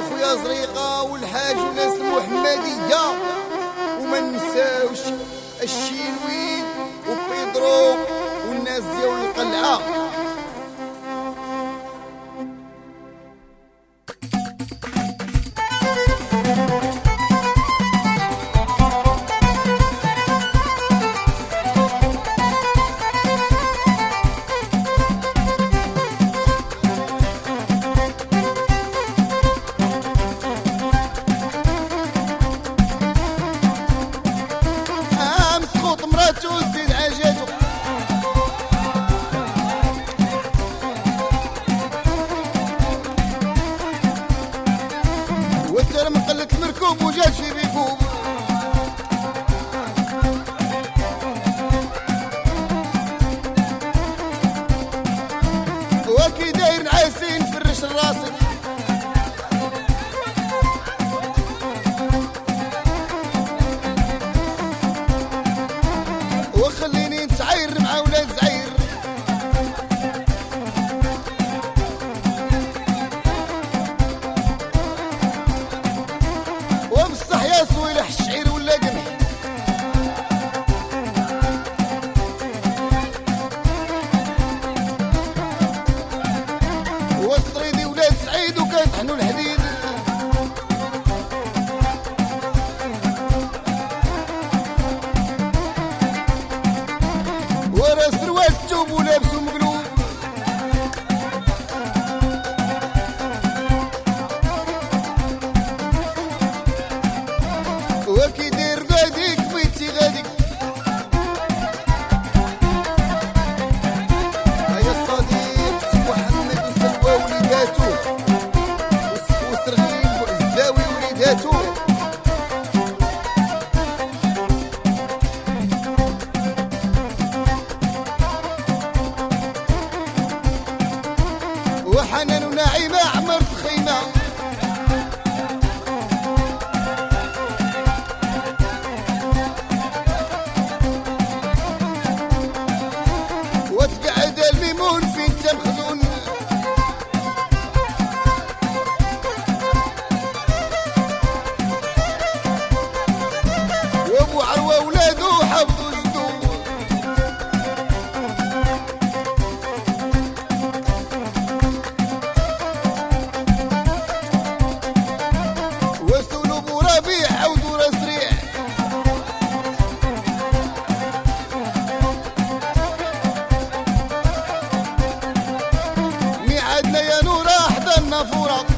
خويا زريقه والحاج وناس المحمديه، وما ننساوش الشينوي وبيدرو والناس ديال القلعه. وزيد عجاتو والترم قلت المركوب وجات في بيكوب، وكي داير نعاسين فرش الراسي وخليني نتعاير مع ولاد زعير، وبصح يا صويلح الشعير ولا قمح، والصريدي ولاد سعيد وكيطحنوا الحديد، ورا سروال التوب ولابسو مقلوب، وكي داير غاديك بيتي غاديك. هيا الصديق سي محمد وسلوى وليداتو وسرغيل والزاوي وليداتو، وحنان ونعيمة عمرت الخيمة، وتقعد الميمون فين تمخزون، وابو عروة ولادو حفظوا جدو، وسولو بو ربيع عودو راسريع، ميعادنا يا نورا حضرنا فورا.